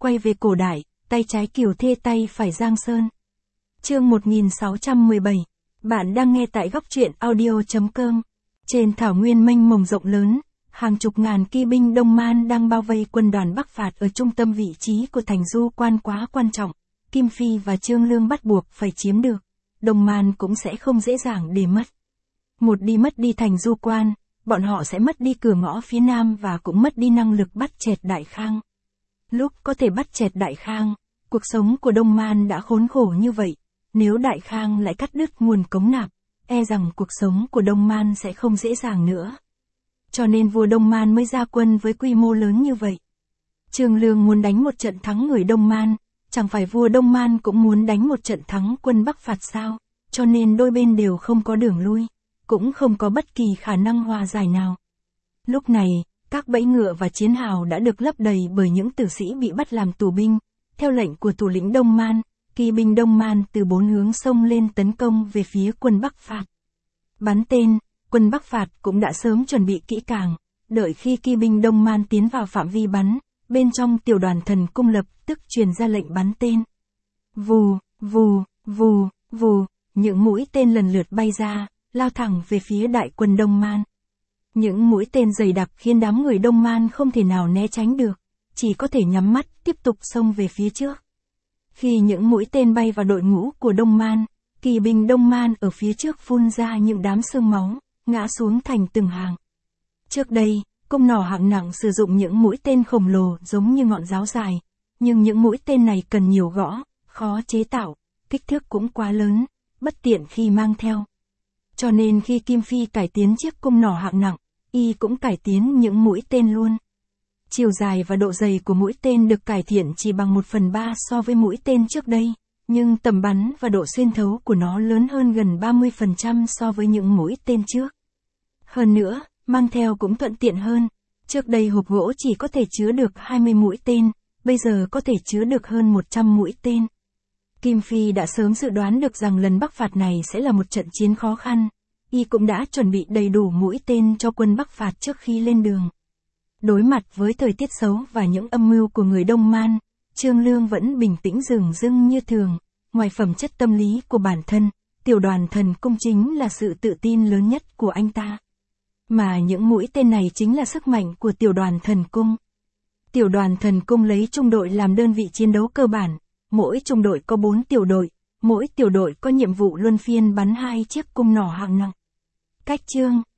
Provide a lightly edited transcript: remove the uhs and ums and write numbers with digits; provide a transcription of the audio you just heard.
quay về cổ đại, tay trái Kiều Thê tay phải Giang Sơn. Chương 1617. Bạn đang nghe tại góc truyện audio.com. Trên thảo nguyên mênh mông rộng lớn, hàng chục ngàn kỵ binh Đông Man đang bao vây quân đoàn Bắc phạt ở trung tâm vị trí của thành Du Quan quá quan trọng. Kim Phi và Trương Lương bắt buộc phải chiếm được. Đông Man cũng sẽ không dễ dàng để mất. Một đi mất đi thành Du Quan, bọn họ sẽ mất đi cửa ngõ phía Nam và cũng mất đi năng lực bắt chẹt Đại Khang. Lúc có thể bắt chẹt Đại Khang, cuộc sống của Đông Man đã khốn khổ như vậy. Nếu Đại Khang lại cắt đứt nguồn cống nạp, e rằng cuộc sống của Đông Man sẽ không dễ dàng nữa. Cho nên vua Đông Man mới ra quân với quy mô lớn như vậy. Trương Lương muốn đánh một trận thắng người Đông Man, chẳng phải vua Đông Man cũng muốn đánh một trận thắng quân Bắc phạt sao, cho nên đôi bên đều không có đường lui, cũng không có bất kỳ khả năng hòa giải nào. Lúc này, các bẫy ngựa và chiến hào đã được lấp đầy bởi những tử sĩ bị bắt làm tù binh. Theo lệnh của thủ lĩnh Đông Man, kỵ binh Đông Man từ bốn hướng xông lên tấn công về phía quân Bắc phạt. Bắn tên, quân Bắc phạt cũng đã sớm chuẩn bị kỹ càng, đợi khi kỵ binh Đông Man tiến vào phạm vi bắn, bên trong tiểu đoàn thần cung lập tức truyền ra lệnh bắn tên. Vù, vù, vù, vù, những mũi tên lần lượt bay ra, lao thẳng về phía đại quân Đông Man. Những mũi tên dày đặc khiến đám người Đông Man không thể nào né tránh được, chỉ có thể nhắm mắt tiếp tục xông về phía trước. Khi những mũi tên bay vào đội ngũ của Đông Man, kỵ binh Đông Man ở phía trước phun ra những đám sương máu, ngã xuống thành từng hàng. Trước đây, cung nỏ hạng nặng sử dụng những mũi tên khổng lồ giống như ngọn giáo dài, nhưng những mũi tên này cần nhiều gõ, khó chế tạo, kích thước cũng quá lớn, bất tiện khi mang theo. Cho nên khi Kim Phi cải tiến chiếc cung nỏ hạng nặng, y cũng cải tiến những mũi tên luôn. Chiều dài và độ dày của mũi tên được cải thiện chỉ bằng 1/3 so với mũi tên trước đây, nhưng tầm bắn và độ xuyên thấu của nó lớn hơn gần 30% so với những mũi tên trước. Hơn nữa, mang theo cũng thuận tiện hơn. Trước đây hộp gỗ chỉ có thể chứa được 20 mũi tên, bây giờ có thể chứa được hơn 100 mũi tên. Kim Phi đã sớm dự đoán được rằng lần Bắc phạt này sẽ là một trận chiến khó khăn. Y cũng đã chuẩn bị đầy đủ mũi tên cho quân Bắc phạt trước khi lên đường. Đối mặt với thời tiết xấu và những âm mưu của người Đông Man, Trương Lương vẫn bình tĩnh dửng dưng như thường. Ngoài phẩm chất tâm lý của bản thân, tiểu đoàn thần cung chính là sự tự tin lớn nhất của anh ta. Mà những mũi tên này chính là sức mạnh của tiểu đoàn thần cung. Tiểu đoàn thần cung lấy trung đội làm đơn vị chiến đấu cơ bản, mỗi trung đội có 4 tiểu đội, mỗi tiểu đội có nhiệm vụ luân phiên bắn 2 chiếc cung nỏ hạng nặng. Cách chương